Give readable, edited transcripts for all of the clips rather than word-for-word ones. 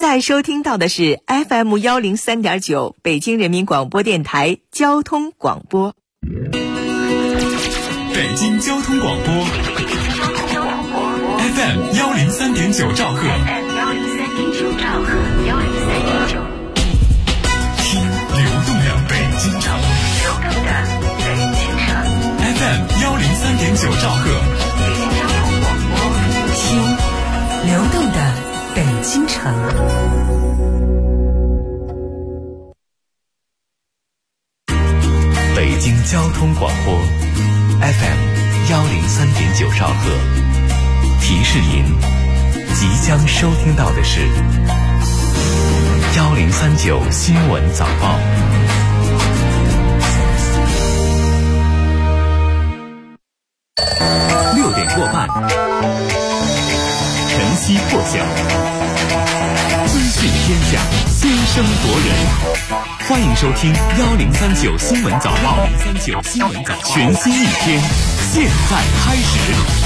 在收听到的是 FM103.9 北京人民广播电台交通广播。 北京交通广播 FM103.9 兆赫，听流动的北京城FM103.9 兆赫， 听流动的北京城。 北京交通广播 FM103.9 兆赫，提示您即将收听到的是1039新闻早报。6点过半，晨曦破晓，资讯天下，先声夺人。欢迎收听1039新闻早报，全新一天，现在开始。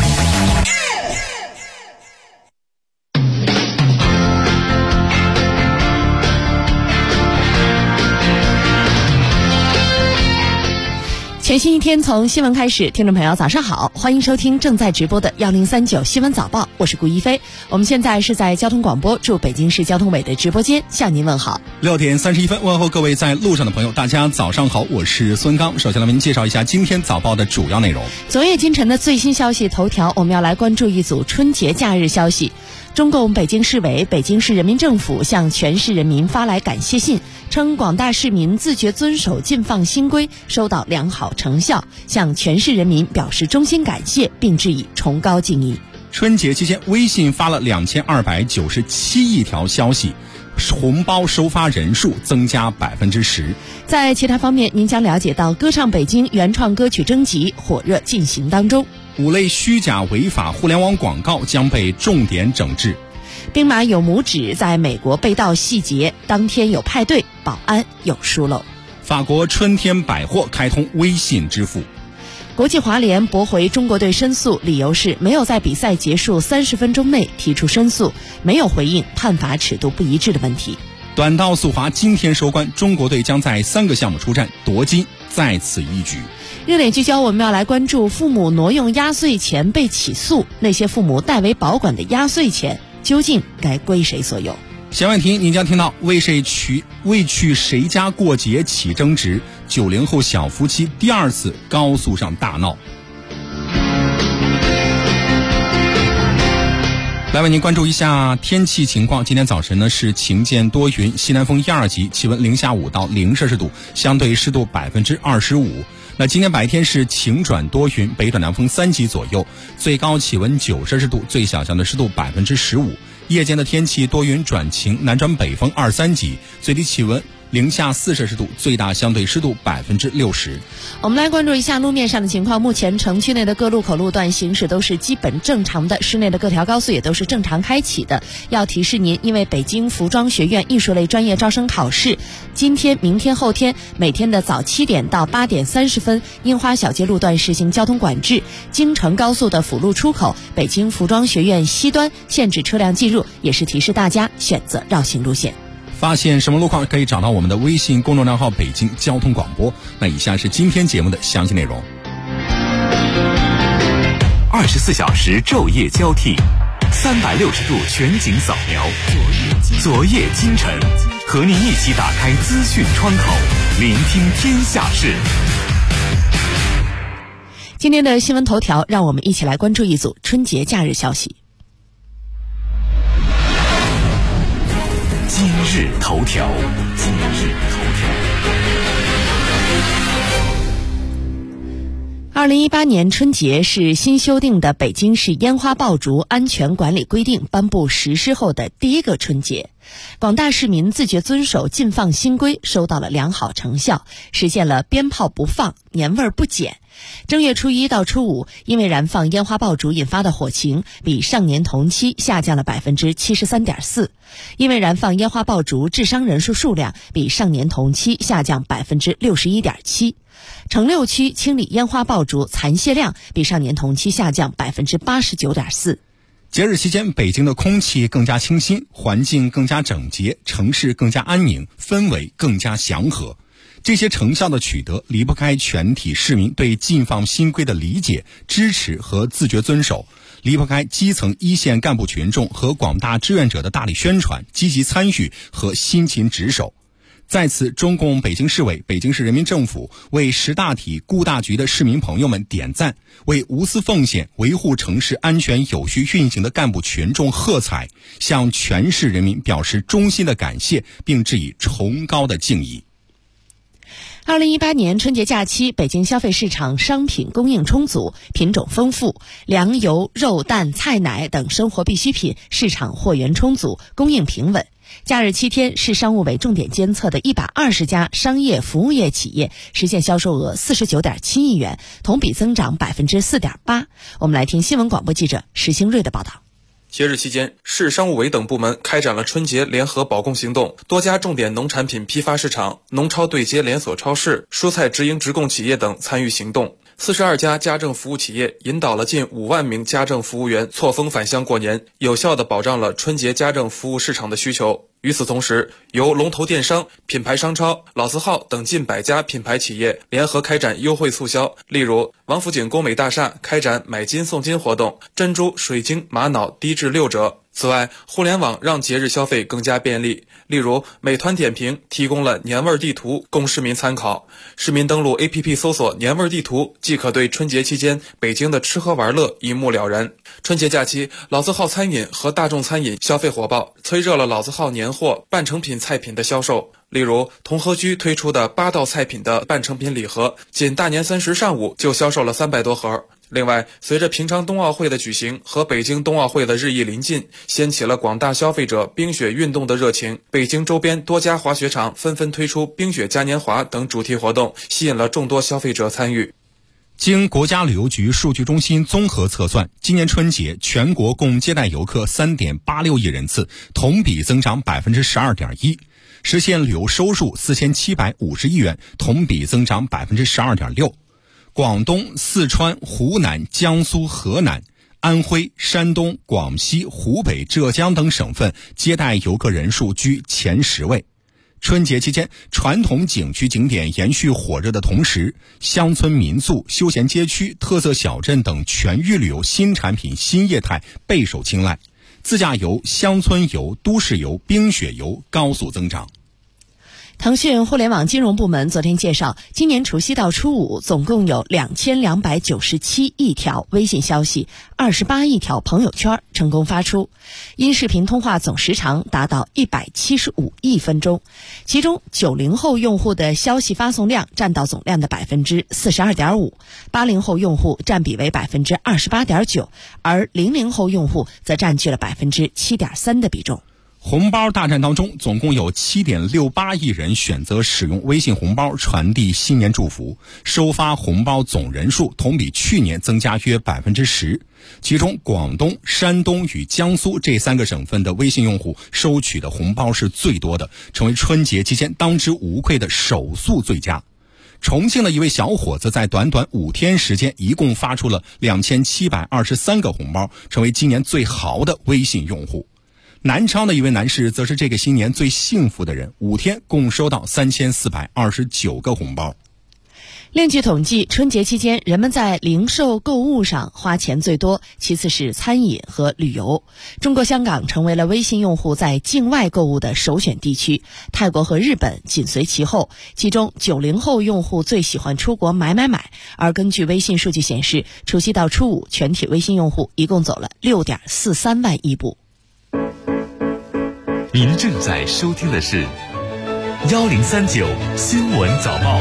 全新一天从新闻开始，听众朋友早上好，欢迎收听正在直播的1039新闻早报，我是顾一飞。我们现在是在交通广播驻北京市交通委的直播间向您问好。 6点31分，问候各位在路上的朋友，大家早上好，我是孙刚。首先来为您介绍一下今天早报的主要内容。 昨夜今晨的最新消息头条，我们要来关注一组春节假日消息。中共北京市委、北京市人民政府向全市人民发来感谢信，称广大市民自觉遵守禁放新规，收到良好成效，向全市人民表示衷心感谢，并致以崇高敬意。 春节期间，微信发了2297亿条消息，红包收发人数增加10%。 在其他方面，您将了解到歌唱北京原创歌曲征集火热进行当中 ，5类虚假违法互联网广告将被重点整治。 兵马俑拇指在美国被盗细节，当天有派对，保安有疏漏。 法国春天百货开通微信支付。 国际滑联驳回中国队申诉，理由是没有在比赛结束30分钟内提出申诉，没有回应判罚尺度不一致的问题。 短道速滑今天收官，中国队将在3个项目出战，夺金在此一举。 热点聚焦，我们要来关注父母挪用压岁钱被起诉，那些父母代为保管的压岁钱究竟该归谁所有？ 闲问题您将听到为去谁家过节起争执，90后小夫妻第2次高速上大闹。来为您关注一下天气情况。今天早晨呢是晴间多云，西南风1、2级，气温零下5到0摄氏度，相对湿度25%。那今天白天是晴转多云，北转南风3级左右，最高气温9摄氏度，最小降的湿度15%。夜间的天气多云转晴，南转北风2、3级，最低气温零下4摄氏度，最大相对湿度60%。 我们来关注一下路面上的情况。目前城区内的各路口路段行驶都是基本正常的，市内的各条高速也都是正常开启的。要提示您，因为北京服装学院艺术类专业招生考试今天、明天、后天每天的早7点到8点30分，樱花小街路段实行交通管制，京承高速的辅路出口北京服装学院西端限制车辆进入，也是提示大家选择绕行路线。 发现什么路况可以找到我们的微信公众账号北京交通广播。那以下是今天节目的详细内容。 24小时昼夜交替，360度全景扫描，昨夜今晨，和您一起打开资讯窗口，聆听天下事。 今天的新闻头条，让我们一起来关注一组春节假日消息。 今日头条。 2018年春节是新修订的北京市烟花爆竹安全管理规定颁布实施后的第一个春节，广大市民自觉遵守禁放新规，收到了良好成效，实现了鞭炮不放，年味儿不减。正月初1到初5，因为燃放烟花爆竹引发的火情比上年同期下降了 73.4%， 因为燃放烟花爆竹致伤人数数量比上年同期下降 61.7%， 城6区清理烟花爆竹残屑量比上年同期下降 89.4%。 节日期间，北京的空气更加清新，环境更加整洁，城市更加安宁，氛围更加祥和。这些成效的取得，离不开全体市民对禁放新规的理解、支持和自觉遵守，离不开基层一线干部群众和广大志愿者的大力宣传、积极参与和辛勤值守。在此，中共北京市委、北京市人民政府为识大体、顾大局的市民朋友们点赞，为无私奉献、维护城市安全有序运行的干部群众喝彩，向全市人民表示衷心的感谢，并致以崇高的敬意。 2018年春节假期，北京消费市场商品供应充足，品种丰富，粮油、肉蛋、菜奶等生活必需品市场货源充足，供应平稳。假日7天，市商务委重点监测的120家商业服务业企业实现销售额49.7亿元，同比增长4.8%。我们来听新闻广播记者石兴瑞的报道。 节日期间，市商务委等部门开展了春节联合保供行动，多家重点农产品批发市场、农超对接连锁超市、蔬菜直营直供企业等参与行动。42家家政服务企业引导了近5万名家政服务员错峰返乡过年，有效地保障了春节家政服务市场的需求。与此同时，由龙头电商、品牌商超、老字号等近100家品牌企业联合开展优惠促销，例如王府井工美大厦开展买金送金活动，珍珠、水晶、玛瑙低至6折。此外，互联网让节日消费更加便利，例如美团点评提供了年味地图供市民参考，市民登录 APP 搜索年味地图，即可对春节期间北京的吃喝玩乐一目了然。春节假期，老字号餐饮和大众餐饮消费火爆，催热了老字号年货、半成品菜品的销售。例如同和居推出的8道菜品的半成品礼盒，仅大年30上午就销售了300多盒。另外，随着平昌冬奥会的举行和北京冬奥会的日益临近，掀起了广大消费者冰雪运动的热情。北京周边多家滑雪场纷纷推出冰雪嘉年华等主题活动，吸引了众多消费者参与。 经国家旅游局数据中心综合测算，今年春节全国共接待游客3.86亿人次，同比增长12.1%，实现旅游收入4750亿元，同比增长12.6%。广东、四川、湖南、江苏、河南、安徽、山东、广西、湖北、浙江等省份接待游客人数居前10位。春节期间，传统景区景点延续火热的同时，乡村民宿、休闲街区、特色小镇等全域旅游新产品新业态备受青睐，自驾游、乡村游、都市游、冰雪游高速增长。 腾讯互联网金融部门昨天介绍，今年除夕到初五总共有2297亿条微信消息，28亿条朋友圈成功发出，音视频通话总时长达到175亿分钟，其中90后用户的消息发送量占到总量的42.5%，80后用户占比为28.9%，而00后用户则占据了7.3%的比重。 红包大战当中，总共有7.68亿人选择使用微信红包传递新年祝福，收发红包总人数同比去年增加约10%，其中广东、山东与江苏这3个省份的微信用户收取的红包是最多的，成为春节期间当之无愧的手速最佳。重庆的一位小伙子在短短5天时间一共发出了2723个红包，成为今年最豪的微信用户。南昌的一位男士则是这个新年最幸福的人，5天共收到3429个红包。 另据统计，春节期间人们在零售购物上花钱最多，其次是餐饮和旅游。中国香港成为了微信用户在境外购物的首选地区，泰国和日本紧随其后，其中90后用户最喜欢出国买。而根据微信数据显示，除夕到初五全体微信用户一共走了6.43万亿步。 您正在收听的是1039新闻早报。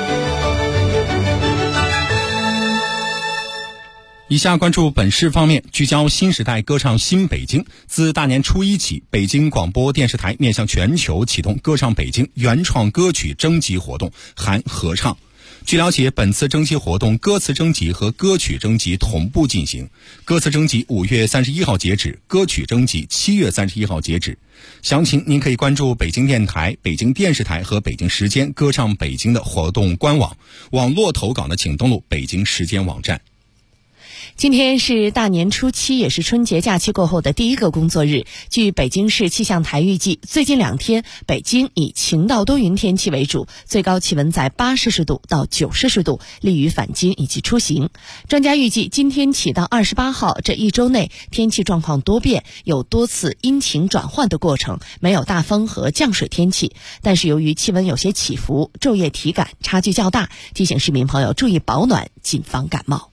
以下关注本市方面，聚焦新时代歌唱新北京。自大年初一起，北京广播电视台面向全球启动歌唱北京原创歌曲征集活动，含合唱。据了解，本次征集活动歌词征集和歌曲征集同步进行，歌词征集5月31号截止，歌曲征集7月31号截止。详情您可以关注北京电台、北京电视台和北京时间歌唱北京的活动官网，网络投稿呢请登录北京时间网站。 今天是大年初七，也是春节假期过后的第一个工作日。据北京市气象台预计，最近2天北京以晴到多云天气为主，最高气温在8摄氏度到9摄氏度，利于返京以及出行。专家预计，今天起到28号这一周内，天气状况多变，有多次阴晴转换的过程，没有大风和降水天气。但是由于气温有些起伏，昼夜体感差距较大，提醒市民朋友注意保暖，谨防感冒。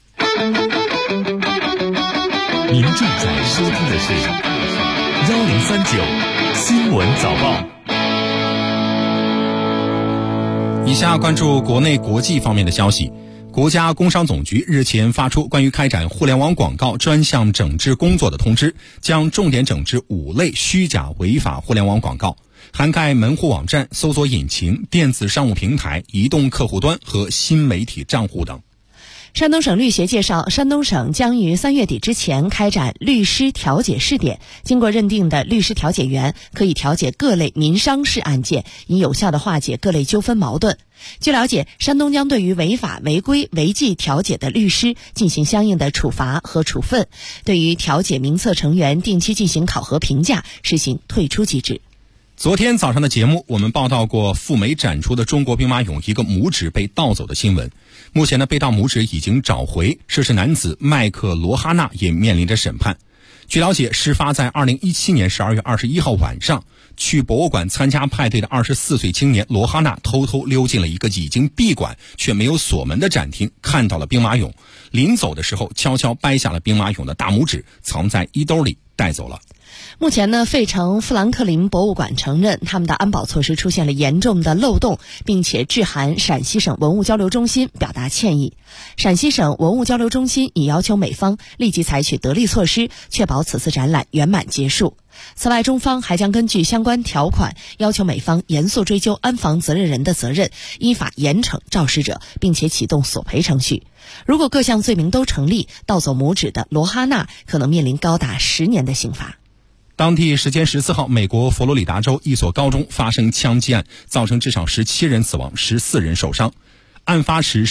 您正在收听的是1039新闻早报。 以下关注国内国际方面的消息。国家工商总局日前发出关于开展互联网广告专项整治工作的通知，将重点整治5类虚假违法互联网广告，涵盖门户网站、搜索引擎、电子商务平台、移动客户端和新媒体账户等。 山东省律协介绍，山东省将于3月底之前开展律师调解试点，经过认定的律师调解员可以调解各类民商事案件，以有效地化解各类纠纷矛盾。据了解，山东将对于违法违规违纪调解的律师进行相应的处罚和处分，对于调解名册成员定期进行考核评价，实行退出机制。 昨天早上的节目，我们报道过赴美展出的中国兵马俑一个拇指被盗走的新闻。目前呢，被盗拇指已经找回，涉事男子麦克罗哈纳也面临着审判。据了解，事发在2017年12月21号晚上，去博物馆参加派对的24岁青年罗哈纳偷偷溜进了一个已经闭馆却没有锁门的展厅，看到了兵马俑，临走的时候悄悄掰下了兵马俑的大拇指，藏在衣兜里带走了。 目前呢，费城富兰克林博物馆承认他们的安保措施出现了严重的漏洞，并且致函陕西省文物交流中心表达歉意。陕西省文物交流中心已要求美方立即采取得力措施，确保此次展览圆满结束。此外，中方还将根据相关条款要求美方严肃追究安防责任人的责任，依法严惩肇事者，并且启动索赔程序。如果各项罪名都成立，盗走拇指的罗哈纳可能面临高达10年的刑罚。 当地时间14号，美国佛罗里达州一所高中发生枪击案，造成至少17人死亡，14人受伤。案发时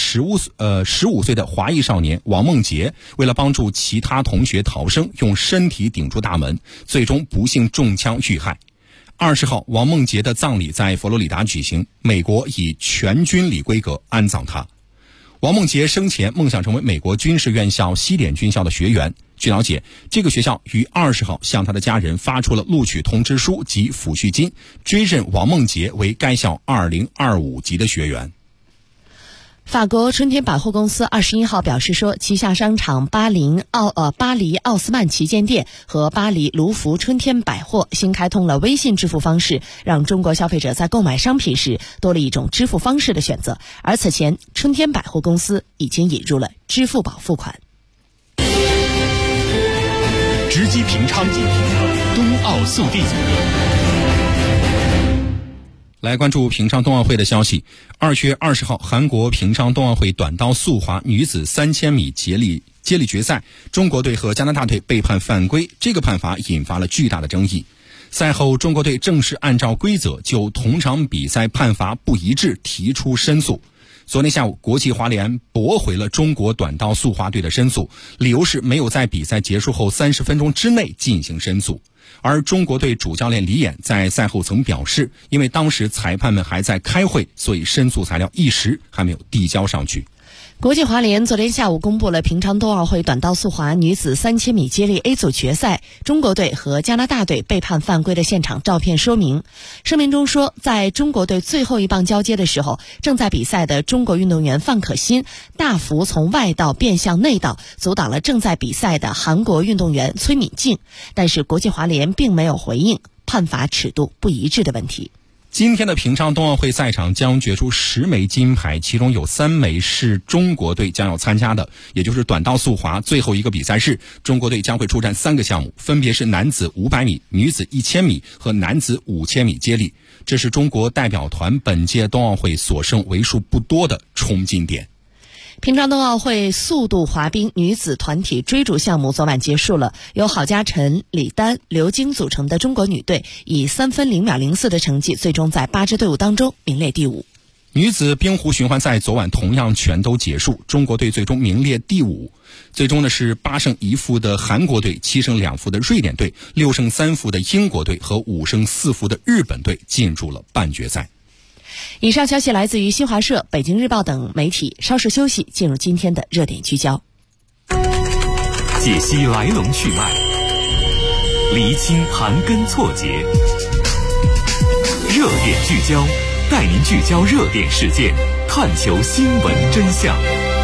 15岁的华裔少年王梦洁为了帮助其他同学逃生，用身体顶住大门，最终不幸中枪遇害。20号，王梦洁的葬礼在佛罗里达举行，美国以全军礼规格安葬他。王梦洁生前梦想成为美国军事院校西点军校的学员。据了解，这个学校于20号向他的家人发出了录取通知书及抚恤金，追认王梦洁为该校2025级的学员。 法国春天百货公司21号表示说，旗下商场巴黎奥斯曼旗舰店和巴黎卢浮春天百货新开通了微信支付方式，让中国消费者在购买商品时多了一种支付方式的选择。而此前，春天百货公司已经引入了支付宝付款。 直击平昌，冬奥速递。 来关注平昌冬奥会的消息。2月20号，韩国平昌冬奥会短道速滑女子3000米接力决赛，中国队和加拿大队被判犯规，这个判罚引发了巨大的争议。赛后，中国队正式按照规则就同场比赛判罚不一致提出申诉。昨天下午，国际滑联驳回了中国短道速滑队的申诉，理由是没有在比赛结束后30分钟之内进行申诉。而中国队主教练李演在赛后曾表示，因为当时裁判们还在开会，所以申诉材料一时还没有递交上去。 国际滑联昨天下午公布了平昌冬奥会短道速滑女子3000米接力 A 组决赛中国队和加拿大队被判犯规的现场照片说明。声明中说，在中国队最后一棒交接的时候，正在比赛的中国运动员范可新大幅从外道变向内道，阻挡了正在比赛的韩国运动员崔敏静，但是国际滑联并没有回应判罚尺度不一致的问题。 今天的平昌冬奥会赛场将决出10枚金牌，其中有3枚是中国队将要参加的，也就是短道速滑最后一个比赛日，中国队将会出战3个项目，分别是男子500米、女子1000米和男子5000米接力。这是中国代表团本届冬奥会所剩为数不多的冲金点。 平昌冬奥会速度滑冰女子团体追逐项目昨晚结束了，由郝佳晨、李丹、刘晶组成的中国女队以3分0秒04的成绩，最终在8支队伍当中名列第5。 女子冰壶循环赛昨晚同样全都结束，中国队最终名列第5。最终呢是8胜1负的韩国队、7胜2负的瑞典队、6胜3负的英国队和5胜4负的日本队进入了半决赛。 以上消息来自于新华社、北京日报等媒体。稍事休息，进入今天的热点聚焦， 解析来龙去脉，厘清盘根错节，热点聚焦，带您聚焦热点事件，探求新闻真相。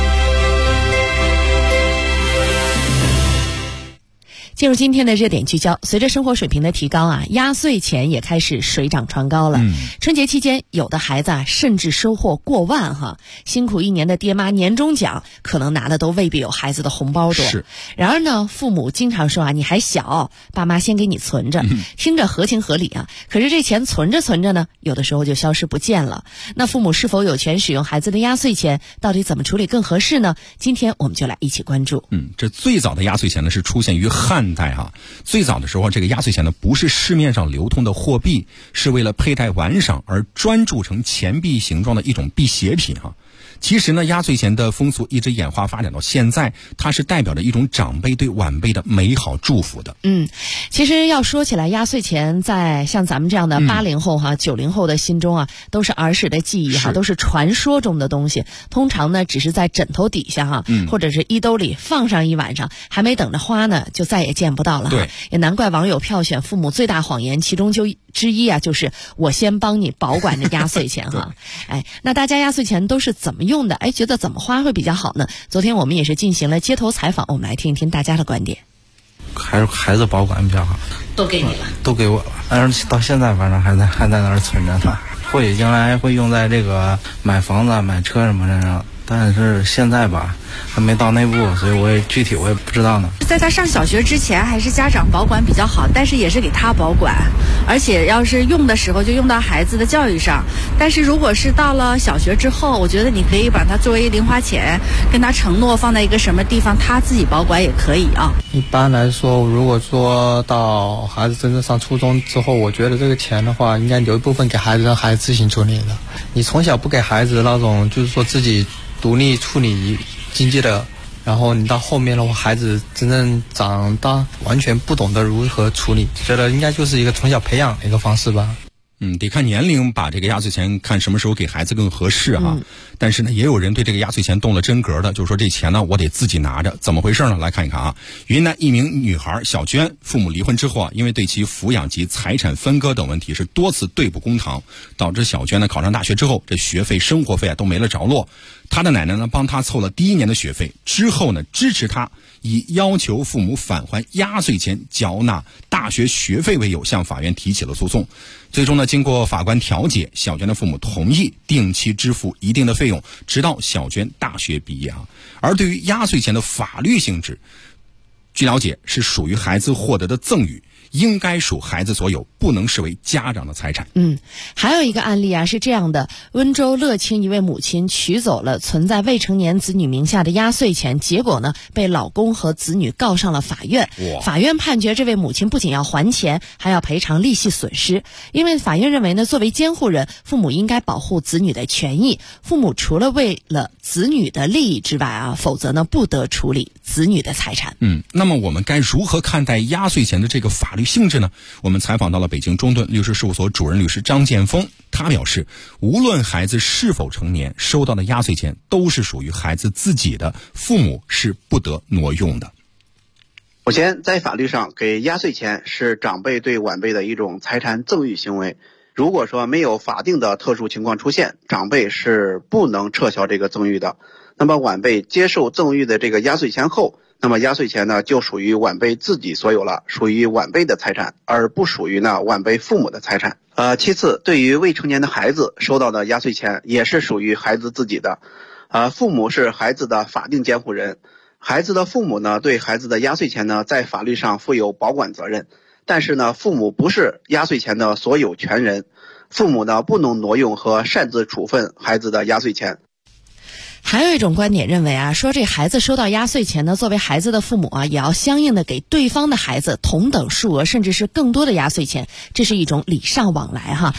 进入今天的热点聚焦，随着生活水平的提高压岁钱也开始水涨船高了。春节期间，有的孩子甚至收获过万辛苦一年的爹妈年终奖可能拿的都未必有孩子的红包多。 是。 然而呢，父母经常说你还小，爸妈先给你存着，听着合情合理可是这钱存着存着呢，有的时候就消失不见了。那父母是否有权使用孩子的压岁钱？到底怎么处理更合适呢？今天我们就来一起关注。 这最早的压岁钱呢是出现于汉代最早的时候，这个压岁钱呢不是市面上流通的货币，是为了佩戴玩赏而专铸成钱币形状的一种辟邪品其实呢，压岁钱的风俗一直演化发展到现在，它是代表着一种长辈对晚辈的美好祝福的。 其实要说起来，压岁钱在像咱们这样的80后90后的心中都是儿时的记忆都是传说中的东西。通常呢，只是在枕头底下或者是衣兜里放上一晚上，还没等着花呢，就再也见不到了。 对， 也难怪网友票选父母最大谎言，其中之一就是我先帮你保管着压岁钱那大家压岁钱都是怎么用的？觉得怎么花会比较好呢？昨天我们也是进行了街头采访，我们来听一听大家的观点。 还是孩子保管比较好。 都给你了？ 都给我了，但是到现在反正还在那儿存着呢。或许将来会用在这个买房子、买车什么上，但是现在吧还没到那步，所以我也具体不知道呢。 在他上小学之前，还是家长保管比较好，但是也是给他保管，而且要是用的时候就用到孩子的教育上。但是如果是到了小学之后，我觉得你可以把它作为零花钱，跟他承诺放在一个什么地方，他自己保管也可以一般来说，如果说到孩子真正上初中之后，我觉得这个钱的话，应该留一部分给孩子，让孩子自行处理的。你从小不给孩子那种，就是说自己独立处理经济的，然后你到后面的话，孩子真正长大完全不懂得如何处理，觉得应该就是一个从小培养的一个方式吧。 得看年龄，把这个压岁钱看什么时候给孩子更合适但是呢，也有人对这个压岁钱动了真格的，就是说这钱呢我得自己拿着，怎么回事呢？来看一看云南一名女孩小娟，父母离婚之后因为对其抚养及财产分割等问题是多次对簿公堂，导致小娟呢考上大学之后，这学费、生活费都没了着落。她的奶奶呢帮她凑了第1年的学费，之后呢支持她以要求父母返还压岁钱、缴纳大学学费为由，向法院提起了诉讼。最终呢，经过法官调解，小娟的父母同意定期支付一定的费用，直到小娟大学毕业而对于压岁钱的法律性质，据了解是属于孩子获得的赠与，应该属孩子所有，不能视为家长的财产。 还有一个案例是这样的，温州乐清一位母亲取走了存在未成年子女名下的压岁钱，结果呢被老公和子女告上了法院。法院判决这位母亲不仅要还钱，还要赔偿利息损失。因为法院认为呢，作为监护人，父母应该保护子女的权益，父母除了为了子女的利益之外否则呢不得处理子女的财产。 那么我们该如何看待压岁钱的这个法律性质呢？我们采访到了北京中盾律师事务所主任律师张建峰，他表示，无论孩子是否成年，收到的压岁钱都是属于孩子自己的，父母是不得挪用的。 首先，在法律上，给压岁钱是长辈对晚辈的一种财产赠与行为。如果说没有法定的特殊情况出现，长辈是不能撤销这个赠与的。那么晚辈接受赠与的这个压岁钱后，那么压岁钱呢就属于晚辈自己所有了，属于晚辈的财产，而不属于晚辈父母的财产。其次，对于未成年的孩子收到的压岁钱也是属于孩子自己的。父母是孩子的法定监护人，孩子的父母呢对孩子的压岁钱呢在法律上负有保管责任，但是呢父母不是压岁钱的所有权人，父母呢不能挪用和擅自处分孩子的压岁钱。 还有一种观点认为说这孩子收到压岁钱呢，作为孩子的父母也要相应的给对方的孩子同等数额甚至是更多的压岁钱，这是一种礼尚往来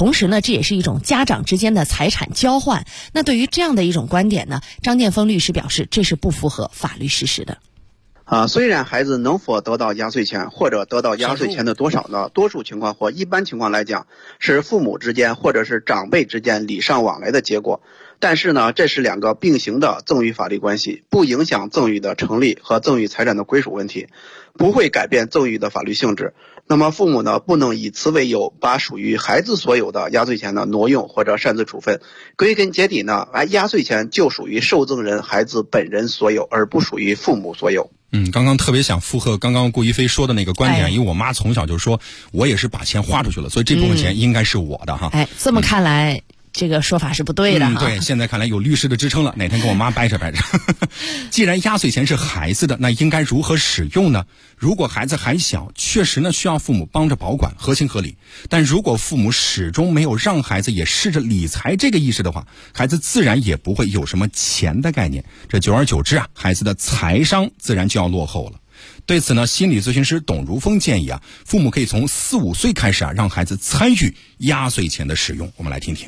同时呢，这也是一种家长之间的财产交换。那对于这样的一种观点呢，张建峰律师表示，这是不符合法律事实的。 虽然孩子能否得到压岁钱或者得到压岁钱的多少呢，多数情况或一般情况来讲是父母之间或者是长辈之间礼尚往来的结果，但是呢，这是两个并行的赠与法律关系，不影响赠与的成立和赠与财产的归属问题，不会改变赠与的法律性质。那么父母呢，不能以此为由把属于孩子所有的压岁钱呢挪用或者擅自处分。归根结底呢，压岁钱就属于受赠人孩子本人所有，而不属于父母所有。 刚刚特别想附和刚刚顾一飞说的那个观点，因为我妈从小就说我也是把钱花出去了，所以这部分钱应该是我的哈。 这么看来，这个说法是不对的哈。 对，现在看来有律师的支撑了，哪天跟我妈掰扯掰扯。既然压岁钱是孩子的，那应该如何使用呢？如果孩子还小，确实呢需要父母帮着保管，合情合理。但如果父母始终没有让孩子也试着理财这个意识的话，孩子自然也不会有什么钱的概念。这久而久之啊，孩子的财商自然就要落后了。对此呢，心理咨询师董如峰建议父母可以从4、5岁开始让孩子参与压岁钱的使用。我们来听听。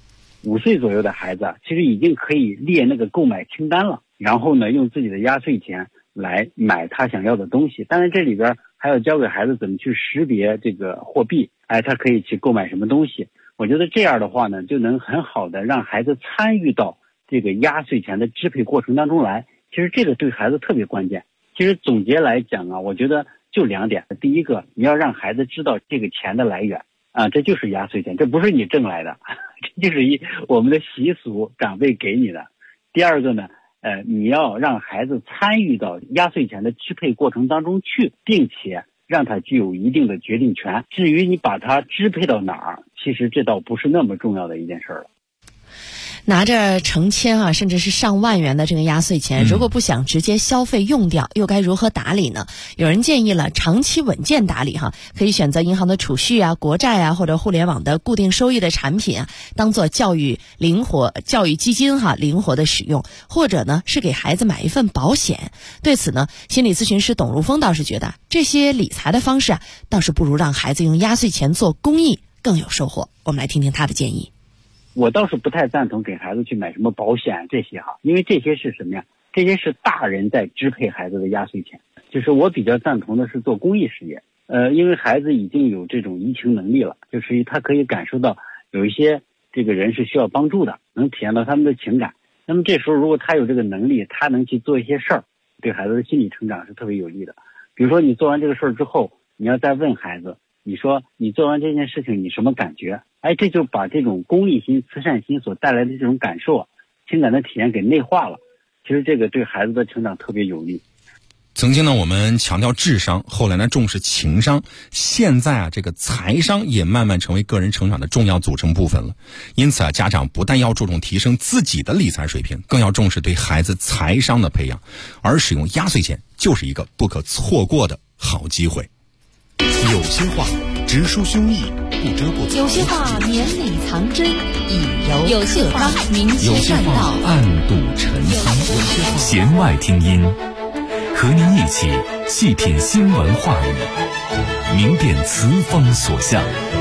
5岁左右的孩子其实已经可以列那个购买清单了，然后呢，用自己的压岁钱来买他想要的东西。当然这里边还要教给孩子怎么去识别这个货币，他可以去购买什么东西。我觉得这样的话呢，就能很好的让孩子参与到这个压岁钱的支配过程当中来。其实这个对孩子特别关键。其实总结来讲我觉得就2点。第一个，你要让孩子知道这个钱的来源这就是压岁钱，这不是你挣来的，这就是我们的习俗，长辈给你的。第二个呢，你要让孩子参与到压岁钱的支配过程当中去，并且让他具有一定的决定权。至于你把他支配到哪儿，其实这倒不是那么重要的一件事了。 拿着成千甚至是上万元的这个压岁钱，如果不想直接消费用掉，又该如何打理呢？有人建议了，长期稳健打理可以选择银行的储蓄国债或者互联网的固定收益的产品当做教育基金灵活的使用，或者呢是给孩子买一份保险。对此呢，心理咨询师董如峰倒是觉得这些理财的方式倒是不如让孩子用压岁钱做公益更有收获。我们来听听他的建议。 我倒是不太赞同给孩子去买什么保险这些因为这些是什么呀？这些是大人在支配孩子的压岁钱。就是我比较赞同的是做公益事业，因为孩子已经有这种移情能力了，就是他可以感受到有一些这个人是需要帮助的，能体验到他们的情感。那么这时候如果他有这个能力，他能去做一些事儿，对孩子的心理成长是特别有益的。比如说你做完这个事儿之后，你要再问孩子，你说你做完这件事情你什么感觉？这就把这种公益心、慈善心所带来的这种感受情感的体验给内化了。其实这个对孩子的成长特别有利。 曾经呢，我们强调智商，后来呢重视情商，现在这个财商也慢慢成为个人成长的重要组成部分了。因此家长不但要注重提升自己的理财水平，更要重视对孩子财商的培养，而使用压岁钱就是一个不可错过的好机会。 有些话直抒胸臆，不遮不藏； 有些话绵里藏针，以柔克刚；明有些话暗度陈仓；弦外听音，和您一起细品新闻话语，明辨词风所向。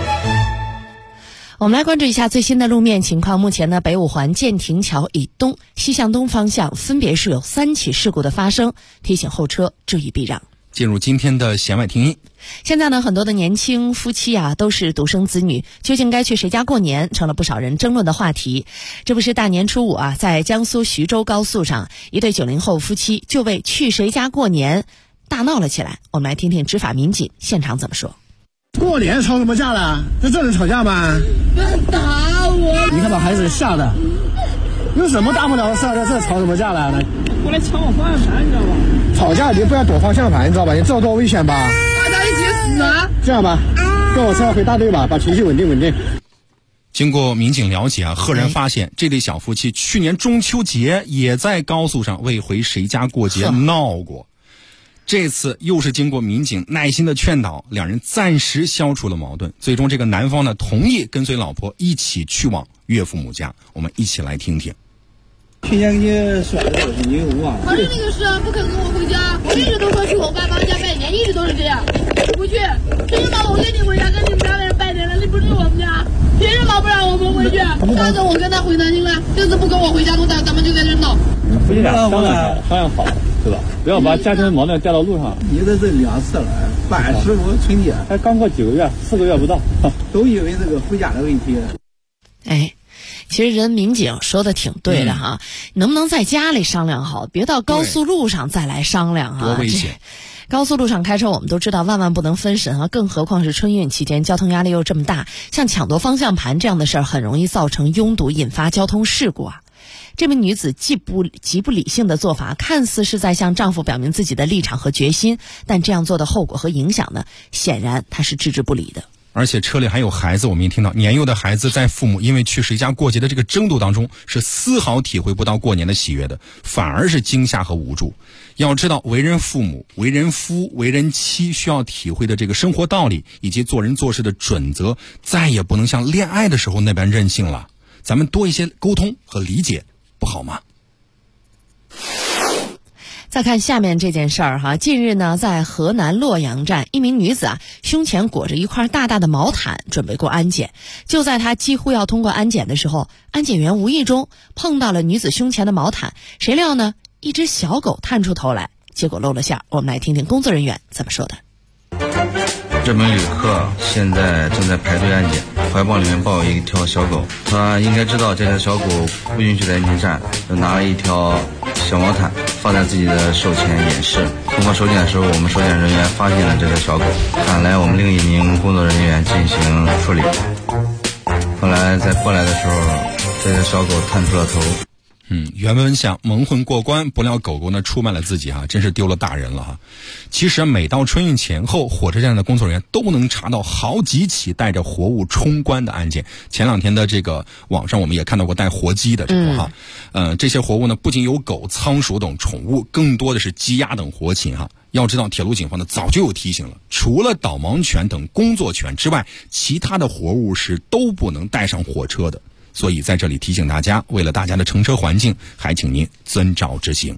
我们来关注一下最新的路面情况。目前呢，北五环建亭桥以东、西向东方向分别是有3起事故的发生，提醒后车注意避让。 进入今天的弦外听音。 现在呢，很多的年轻夫妻都是独生子女，究竟该去谁家过年，成了不少人争论的话题。这不是大年初5在江苏徐州高速上，一对90后夫妻就为去谁家过年大闹了起来。我们来听听执法民警现场怎么说。 过年吵什么架了？这能吵架吗？打我！你看把孩子吓的，有什么大不了的事在这吵什么架了？ 过来抢我方向盘，你知道吧？ 吵架你就不要躲方向盘，你知道吧？你这多危险吧？ 大家一起死啊！ 这样吧，跟我车回大队吧，把情绪稳定。 经过民警了解赫然发现这对小夫妻去年中秋节也在高速上为回谁家过节闹过。这次又是经过民警耐心的劝导，两人暂时消除了矛盾，最终这个男方呢同意跟随老婆一起去往岳父母家。我们一起来听听。 去年给你说的你又忘了。 反正那个是不肯跟我回家，我一直都说去我爸妈家拜年，一直都是这样，不去。凭什么我跟你回家跟你们家的人拜年了，你不是我们家？凭什么？ 我回去，上次我跟他回南京了，这次不跟我回家东，咱们就在这闹。 夫妻俩商量好，对吧？不要把家庭矛盾带到路上。 你这是2次了，85春节才刚过9个月，4个月不到， 都因为这个回家的问题。 其实人民警说的挺对的哈，能不能在家里商量好，别到高速路上再来商量多危险。 高速路上开车我们都知道万万不能分神啊，更何况是春运期间交通压力又这么大，像抢夺方向盘这样的事儿很容易造成拥堵，引发交通事故啊。这名女子极不理性的做法，看似是在向丈夫表明自己的立场和决心，但这样做的后果和影响呢，显然她是置之不理的。 而且车里还有孩子，我们也听到年幼的孩子在父母因为去谁家过节的这个争斗当中，是丝毫体会不到过年的喜悦的，反而是惊吓和无助。要知道，为人父母、为人夫、为人妻需要体会的这个生活道理以及做人做事的准则，再也不能像恋爱的时候那般任性了。咱们多一些沟通和理解，不好吗？ 再看下面这件事儿哈，近日呢，在河南洛阳站，一名女子胸前裹着一块大大的毛毯，准备过安检。就在她几乎要通过安检的时候，安检员无意中碰到了女子胸前的毛毯，谁料呢，一只小狗探出头来，结果露了馅。我们来听听工作人员怎么说的。 这名旅客现在正在排队安检，怀抱里面抱有一条小狗，他应该知道这条小狗不允许在安检站，就拿了一条小毛毯放在自己的手前掩饰。通过手检的时候，我们手检人员发现了这条小狗，赶来我们另一名工作人员进行处理。后来在过来的时候，这条小狗探出了头。 原文想蒙混过关，不料狗狗呢出卖了自己哈，真是丢了大人了哈。其实每到春运前后，火车站的工作人员都能查到好几起带着活物冲关的案件。前2天的这个网上我们也看到过带活鸡的这个哈，这些活物呢不仅有狗、仓鼠等宠物，更多的是鸡鸭等活禽哈。要知道铁路警方呢早就有提醒了，除了导盲犬等工作犬之外，其他的活物是都不能带上火车的。所以在这里提醒大家，为了大家的乘车环境，还请您遵照执行。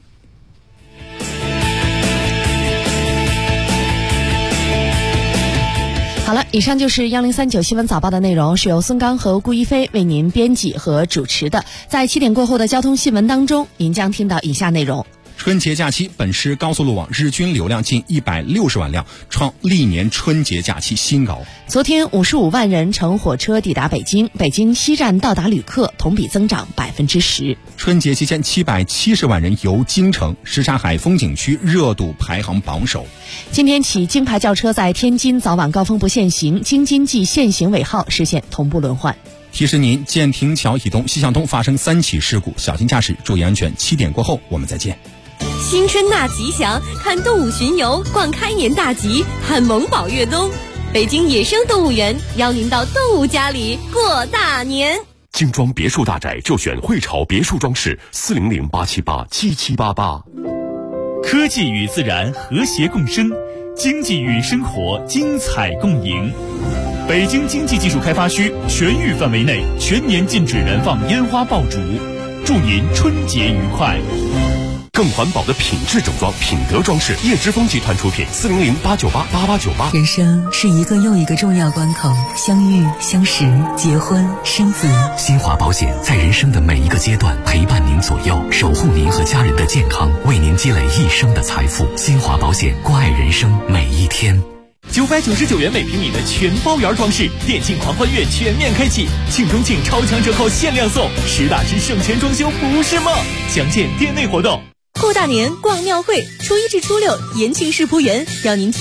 好了，以上就是1039新闻早报的内容，是由孙刚和顾一飞为您编辑和主持的。在7点过后的交通新闻当中，您将听到以下内容。 春节假期，本市高速路网日均流量近160万辆，创历年春节假期新高。 昨天55万人乘火车抵达北京，北京西站到达旅客同比增长10%。 春节期间770万人游京城，什刹海风景区热度排行榜首。 今天起，京牌轿车在天津早晚高峰不限行，京津冀限行尾号实现同步轮换。 提示您，建亭桥以东西向东发生3起事故，小心驾驶，注意安全。7点过后我们再见。 新春纳吉祥，看动物巡游，逛开年大吉，看萌宝越冬。北京野生动物园邀您到动物家里过大年。 精装别墅大宅就选汇潮别墅装饰，400-878-7788。 科技与自然和谐共生，经济与生活精彩共赢。北京经济技术开发区全域范围内全年禁止燃放烟花爆竹，祝您春节愉快。 更环保的品质整装，品德装饰，叶之峰集团出品，400-898-8898。 人生是一个又一个重要关口，相遇、相识、结婚、生子。 新华保险在人生的每一个阶段陪伴您左右，守护您和家人的健康，为您积累一生的财富。新华保险，关爱人生每一天。 999元每平米的全包圆装饰，电信狂欢月全面开启，庆中庆超强折扣限量送，实打实省钱装修不是梦。详见店内活动。 过大年逛庙会，初1至初6，延庆世仆园邀您